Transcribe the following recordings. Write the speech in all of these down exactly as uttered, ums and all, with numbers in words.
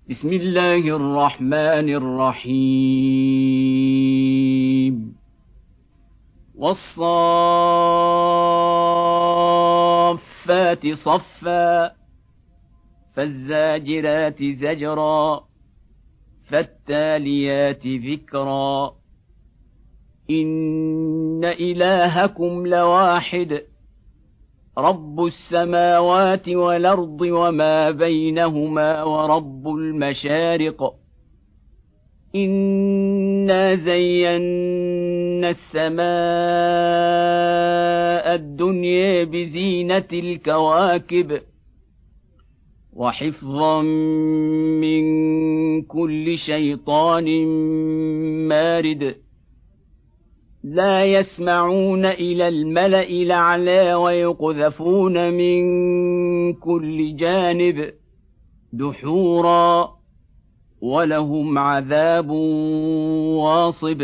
بسم الله الرحمن الرحيم والصافات صفا فالزاجرات زجرا فالتاليات ذكرا إن إلهكم لواحد رب السماوات والأرض وما بينهما ورب المشارق إنا زينا السماء الدنيا بزينة الكواكب وحفظا من كل شيطان مارد لا يسمعون إلى الملأ الأعلى ويقذفون من كل جانب دحورا ولهم عذاب واصب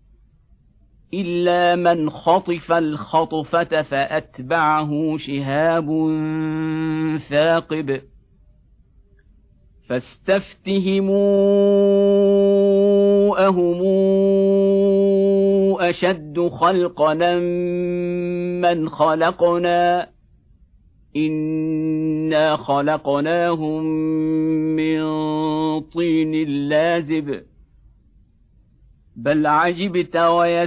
إلا من خطف الخطفة فأتبعه شهاب ثاقب فاستفتهموا أهم أشد خلقنا من خلقنا إنا خلقناهم من طين لازب بل عجبت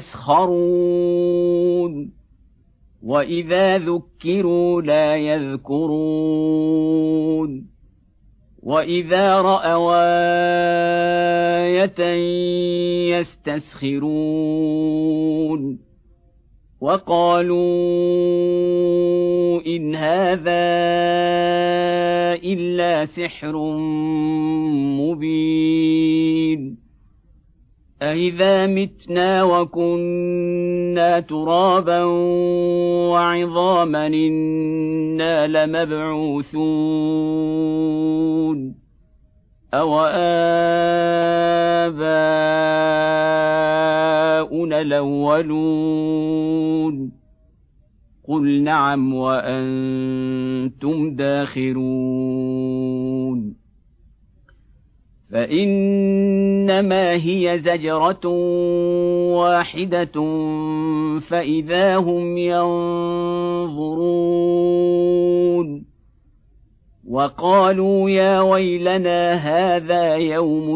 ويسخرون وإذا ذكروا لا يذكرون وإذا رأوا آية يستسخرون وقالوا إن هذا إلا سحر مبين أإذا متنا وكنا ترابا وعظاما إنا لمبعوثون أو آباؤنا الأولون قل نعم وأنتم داخرون فإنما هي زجرة واحدة فإذا هم ينظرون وقالوا يا ويلنا هذا يوم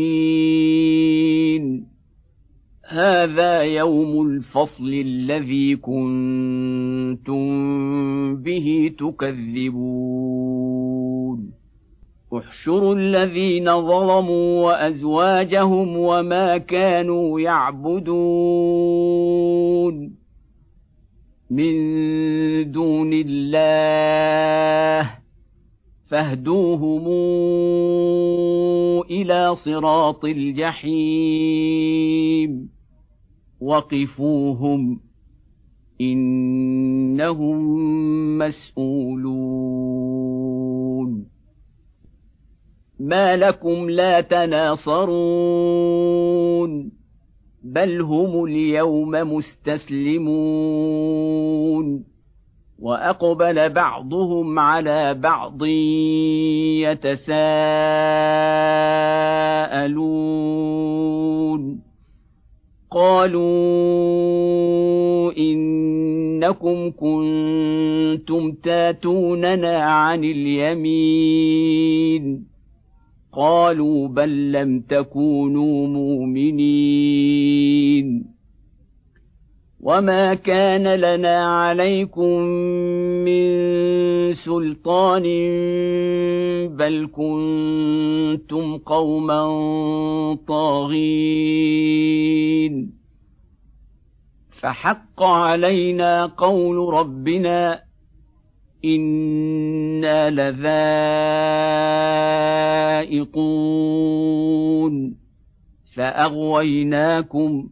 الدين هذا يوم الفصل الذي كنتم به تكذبون احشروا الذين ظلموا وأزواجهم وما كانوا يعبدون من دون الله فاهدوهم إلى صراط الجحيم وقفوهم إنهم مسؤولون ما لكم لا تناصرون بل هم اليوم مستسلمون وأقبل بعضهم على بعض يتساءلون قالوا إنكم كنتم تاتوننا عن اليمين قالوا بل لم تكونوا مؤمنين وما كان لنا عليكم من سلطان بل كنتم قوما طاغين فحق علينا قول ربنا إنا لذائقون فأغويناكم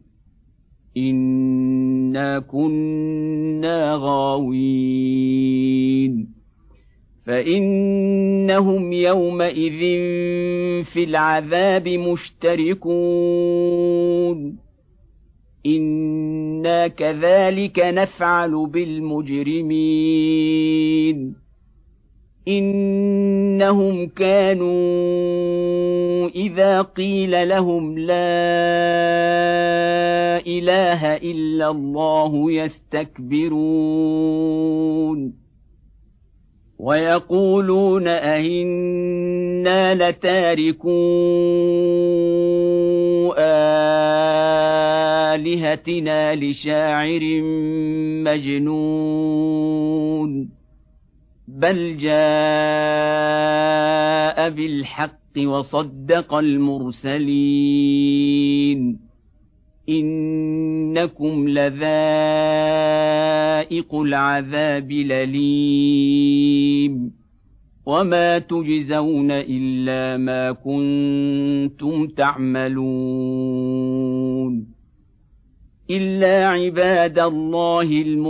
إنا كنا غاوين فإنهم يومئذ في العذاب مشتركون إنا كذلك نفعل بالمجرمين إنهم كانوا وإذا قيل لهم لا إله إلا الله يستكبرون ويقولون أئنا لتاركو آلهتنا لشاعر مجنون بل جاء بالحق وصدق المرسلين إنكم لذائق العذاب الأليم وما تجزون إلا ما كنتم تعملون إلا عباد الله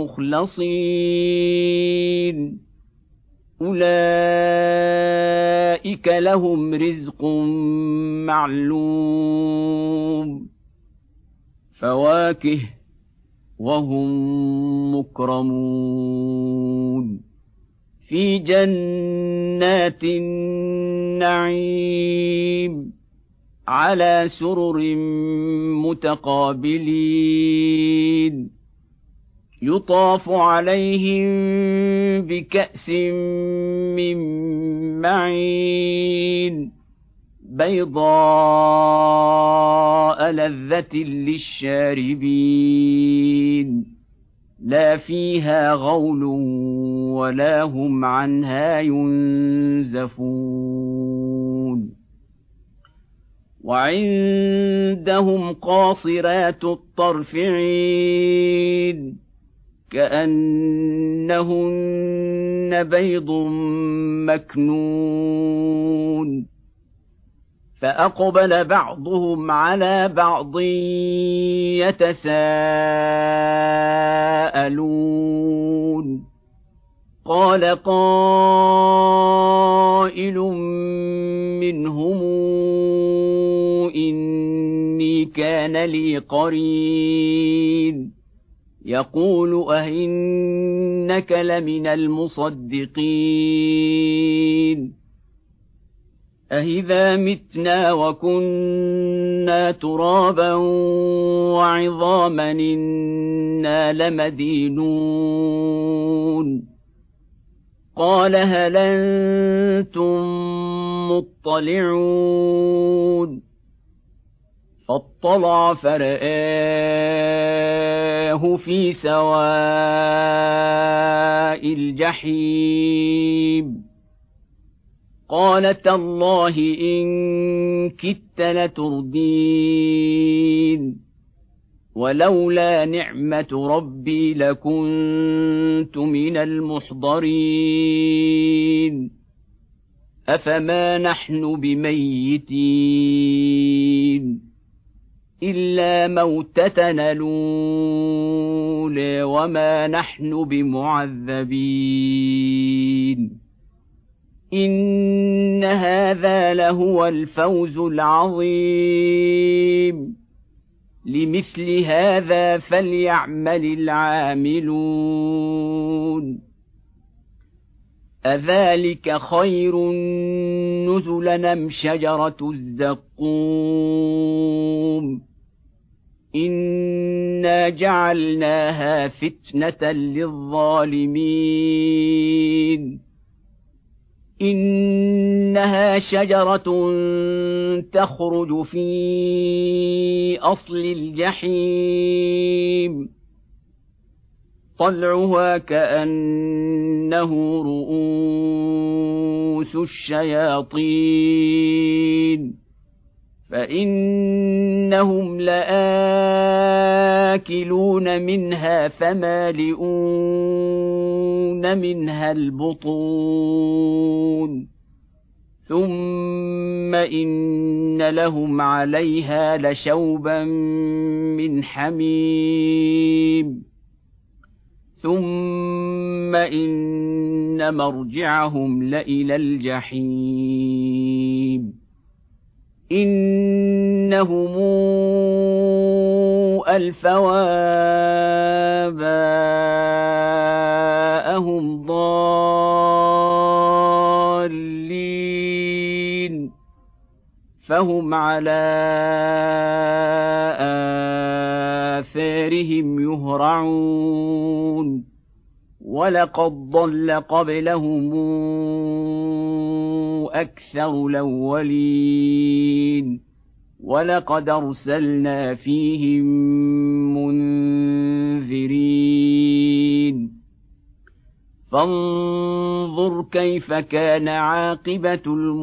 المخلصين أولئك لهم رزق معلوم فواكه وهم مكرمون في جنات النعيم على سرر متقابلين يطاف عليهم بكأس من معين بيضاء لذة للشاربين لا فيها غول ولا هم عنها ينزفون وعندهم قاصرات الطرف عين كأنهن بيض مكنون فأقبل بعضهم على بعض يتساءلون قال قائل منهم إني كان لي قرين يقول أئنك لمن المصدقين أإذا متنا وكنا ترابا وعظاما إنا لمدينون قال هل أنتم مطلعون فاطلع فرآه في سواء الجحيم قال تالله إن كدت لتردين ولولا نعمة ربي لكنت من المحضرين أفما نحن بميتين إلا موتتنا الأولى وما نحن بمعذبين إن هذا لهو الفوز العظيم لمثل هذا فليعمل العاملون أذلك خير نزلا أم شجرة الزقوم إنا جعلناها فتنة للظالمين إنها شجرة تخرج في أصل الجحيم طلعها كأنه رؤوس الشياطين فإنهم لآكلون منها فمالئون منها البطون ثم إن لهم عليها لشوبا من حميم ثم إن مرجعهم لإلى الجحيم إنهم ألفوا آباءهم ضالين فهم على آثارهم يهرعون ولقد ضل قبلهم أكثر الأولين ولقد أرسلنا فيهم منذرين فانظر كيف كان عاقبة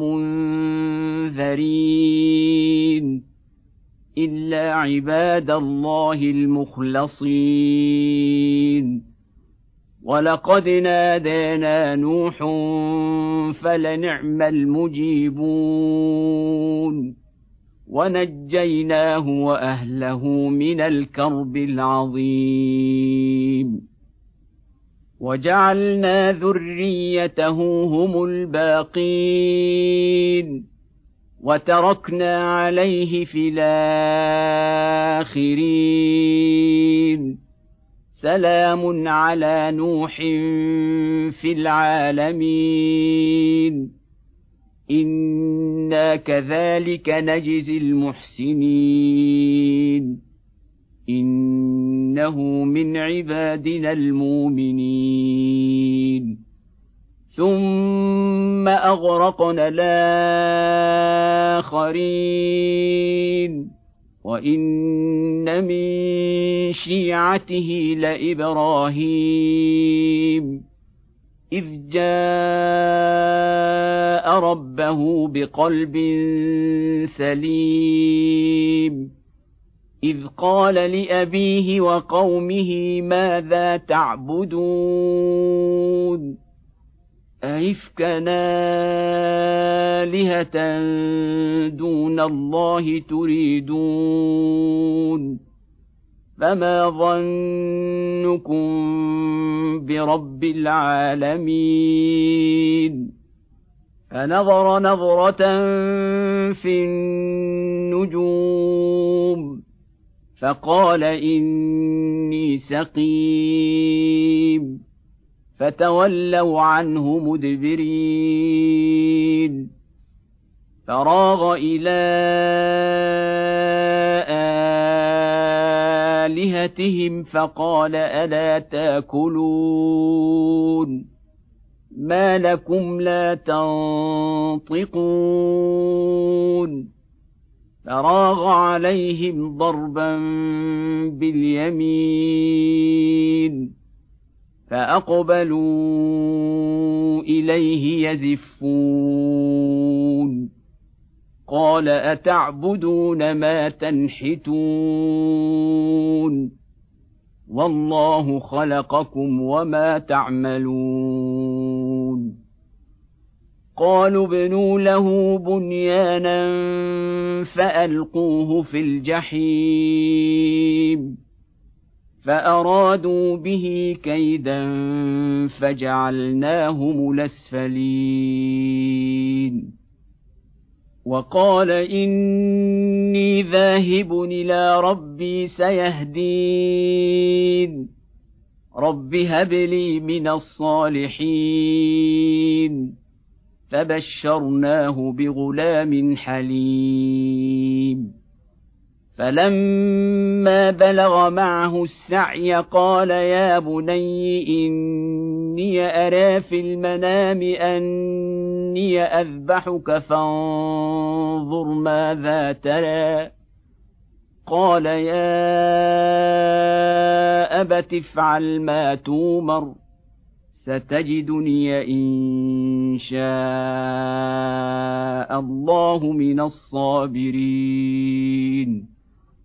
المنذرين إلا عباد الله المخلصين ولقد نادانا نوح فلنعم المجيبون ونجيناه وأهله من الكرب العظيم وجعلنا ذريته هم الباقين وتركنا عليه في الآخرين سلام على نوح في العالمين إنا كذلك نجزي المحسنين إنه من عبادنا المؤمنين ثم أغرقنا الآخرين وإن من شيعته لإبراهيم إذ جاء ربه بقلب سليم إذ قال لأبيه وقومه ماذا تعبدون أئفكا آلهة دون الله تريدون فما ظنكم برب العالمين فنظر نظرة في النجوم فقال إني سقيم فتولوا عنه مدبرين فراغ إلى آلهتهم فقال ألا تأكلون ما لكم لا تنطقون فراغ عليهم ضربا باليمين فأقبلوا إليه يزفون قال أتعبدون ما تنحتون والله خلقكم وما تعملون قالوا ابنوا له بنيانا فألقوه في الجحيم فأرادوا به كيدا فجعلناهم الأسفلين وقال إني ذاهب إلى ربي سيهدين رب هب لي من الصالحين فبشرناه بغلام حليم فلما بلغ معه السعي قال يا بني إني أرى في المنام أني أذبحك فانظر ماذا ترى قال يا أبت افعل ما تومر ستجدني إن شاء الله من الصابرين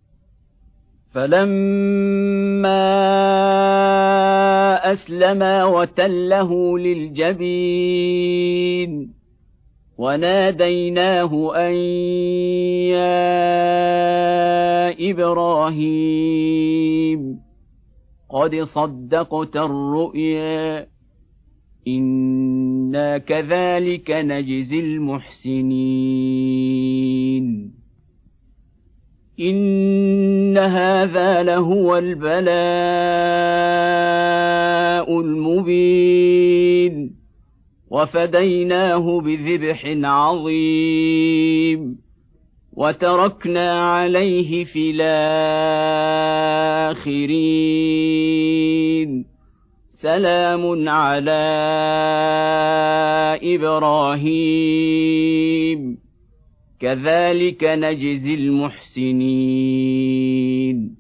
فلما أسلما وتله للجبين وناديناه أن يا إبراهيم قد صدقت الرؤيا إنا كذلك نجزي المحسنين إن هذا لهو البلاء المبين وفديناه بذبح عظيم وتركنا عليه في الآخرين سلام على إبراهيم كذلك نجزي المحسنين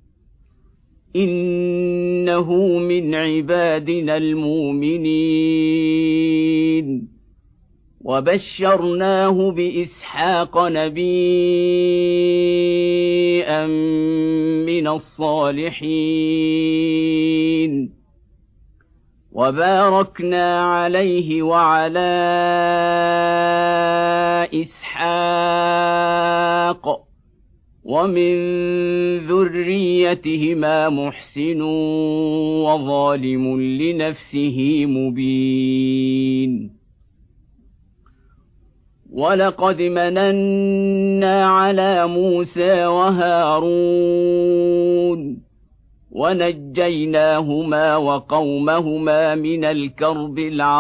إنه من عبادنا المؤمنين وبشرناه بإسحاق نبيا من الصالحين وباركنا عليه وعلى إسحاق ومن ذريتهما محسن وظالم لنفسه مبين ولقد مننا على موسى وهارون ونجيناهما وقومهما من الكرب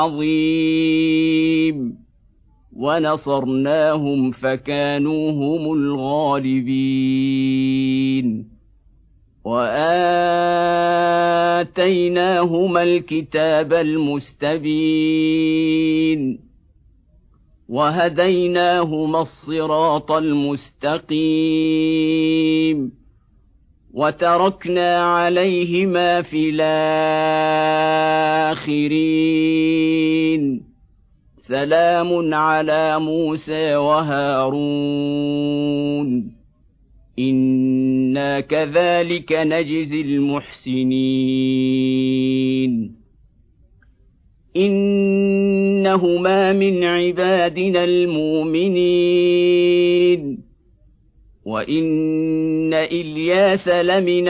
العظيم ونصرناهم فكانوا هم الغالبين وآتيناهما الكتاب المستبين وهديناهما الصراط المستقيم وتركنا عليهما في الآخرين سلام على موسى وهارون إنا كذلك نجزي المحسنين إنهما من عبادنا المؤمنين وإن إلياس لمن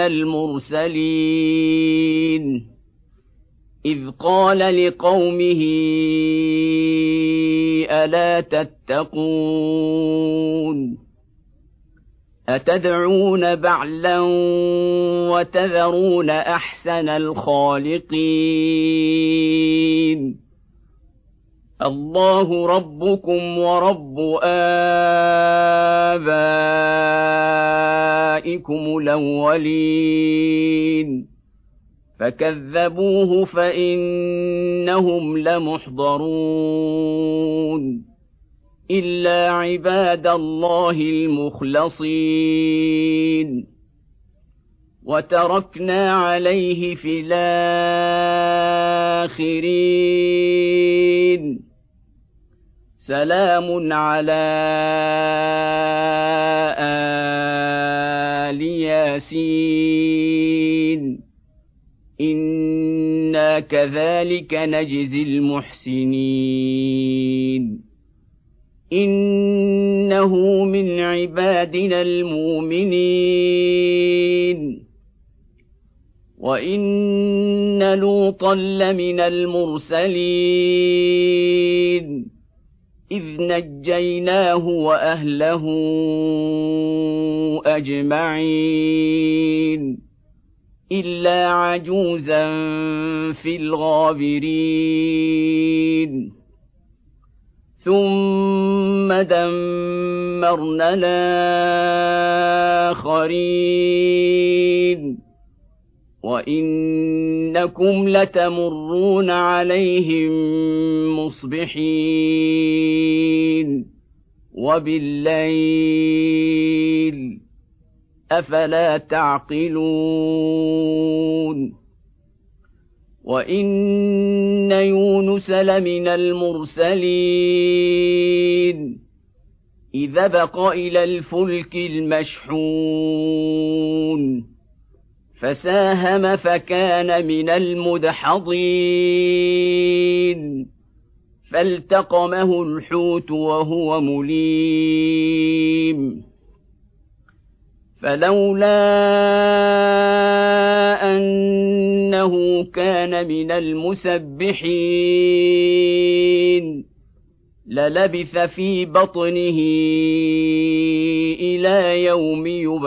المرسلين إذ قال لقومه ألا تتقون أتدعون بعلا وتذرون أحسن الخالقين الله ربكم ورب آبائكم الأولين فكذبوه فإنهم لمحضرون إلا عباد الله المخلصين وتركنا عليه في الآخرين سلام على آل ياسين إنا كذلك نجزي المحسنين إنه من عبادنا المؤمنين وإن لوطا لمن المرسلين إذ نجيناه وأهله أجمعين إلا عجوزا في الغابرين ثم دمرنا الآخرين وإنكم لتمرون عليهم مصبحين وبالليل أفلا تعقلون وإن يونس لمن المرسلين إذ أبق إلى الفلك المشحون فساهم فكان من المدحضين فالتقمه الحوت وهو مليم فلولا أنه كان من المسبحين للبث في بطنه إلى يوم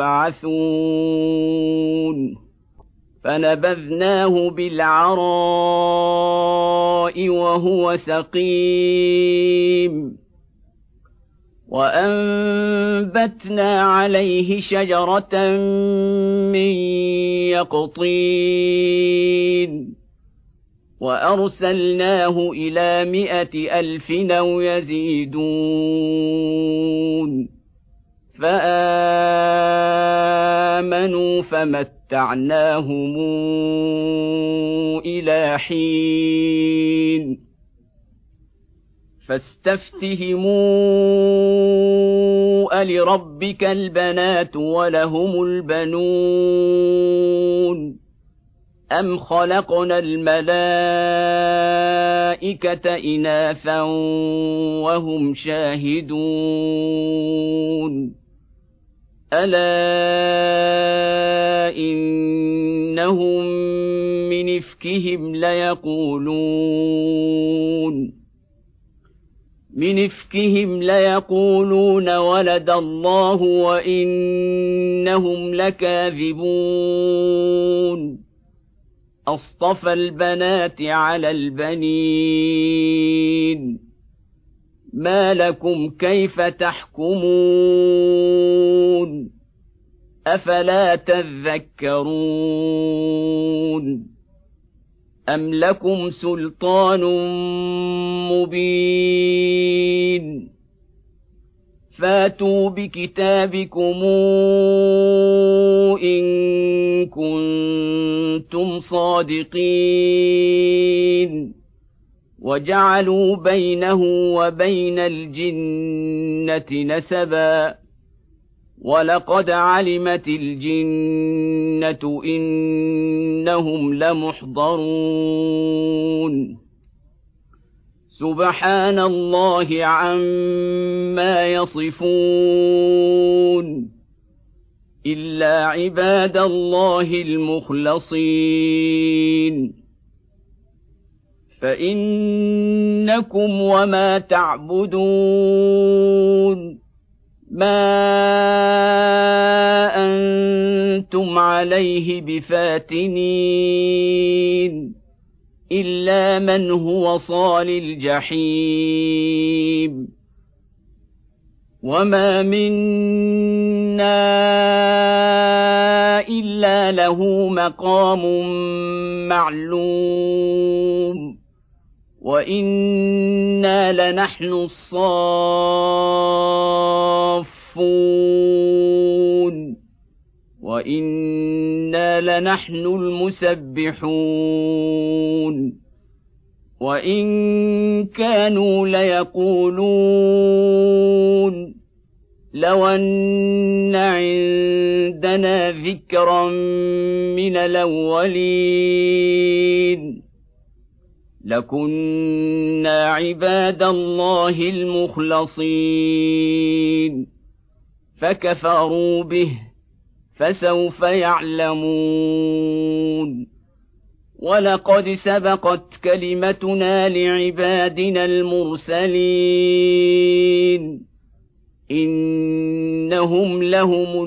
يبعثون فنبذناه بالعراء وهو سقيم وأنبتنا عليه شجرة من يقطين وأرسلناه إلى مائة ألف أو يزيدون فآمنوا فمتعناهم إلى حين فاستفتهموا ألربك البنات ولهم البنون أم خلقنا الملائكة إناثا وهم شاهدون ألا إنهم من إفكهم ليقولون من إفكهم ليقولون ولد الله وإنهم لكاذبون أصطفى البنات على البنين ما لكم كيف تحكمون أفلا تذكرون أم لكم سلطان مبين فاتوا بكتابكم إن كنتم صادقين وجعلوا بينه وبين الجنة نسبا ولقد علمت الجنة إنهم لمحضرون سبحان الله عما يصفون إلا عباد الله المخلصين فإنكم وما تعبدون ما أنتم عليه بفاتنين إلا من هو صال الجحيم وما منا إلا له مقام معلوم وإنا لنحن الصافون وإنا لنحن المسبحون وإن كانوا ليقولون لو أن عندنا ذكرا من الأولين لكنا عباد الله المخلصين فكفروا به فسوف يعلمون ولقد سبقت كلمتنا لعبادنا المرسلين إنهم لهم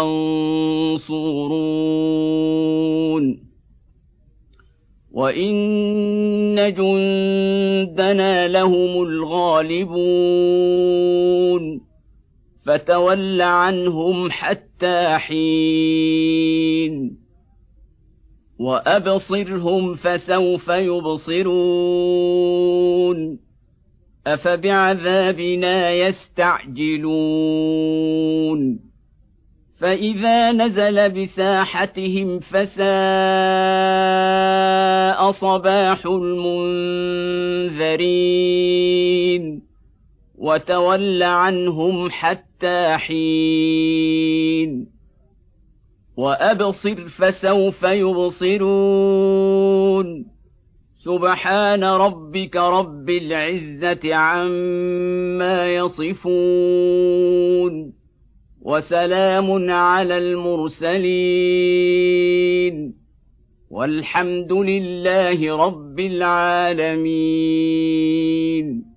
المنصورون وإن جندنا لهم الغالبون فتول عنهم حتى حين وأبصرهم فسوف يبصرون أفبعذابنا يستعجلون فإذا نزل بساحتهم فساء صباح المنذرين وتول عنهم حتى حين وأبصر فسوف يبصرون سبحان ربك رب العزة عما يصفون وسلام على المرسلين والحمد لله رب العالمين.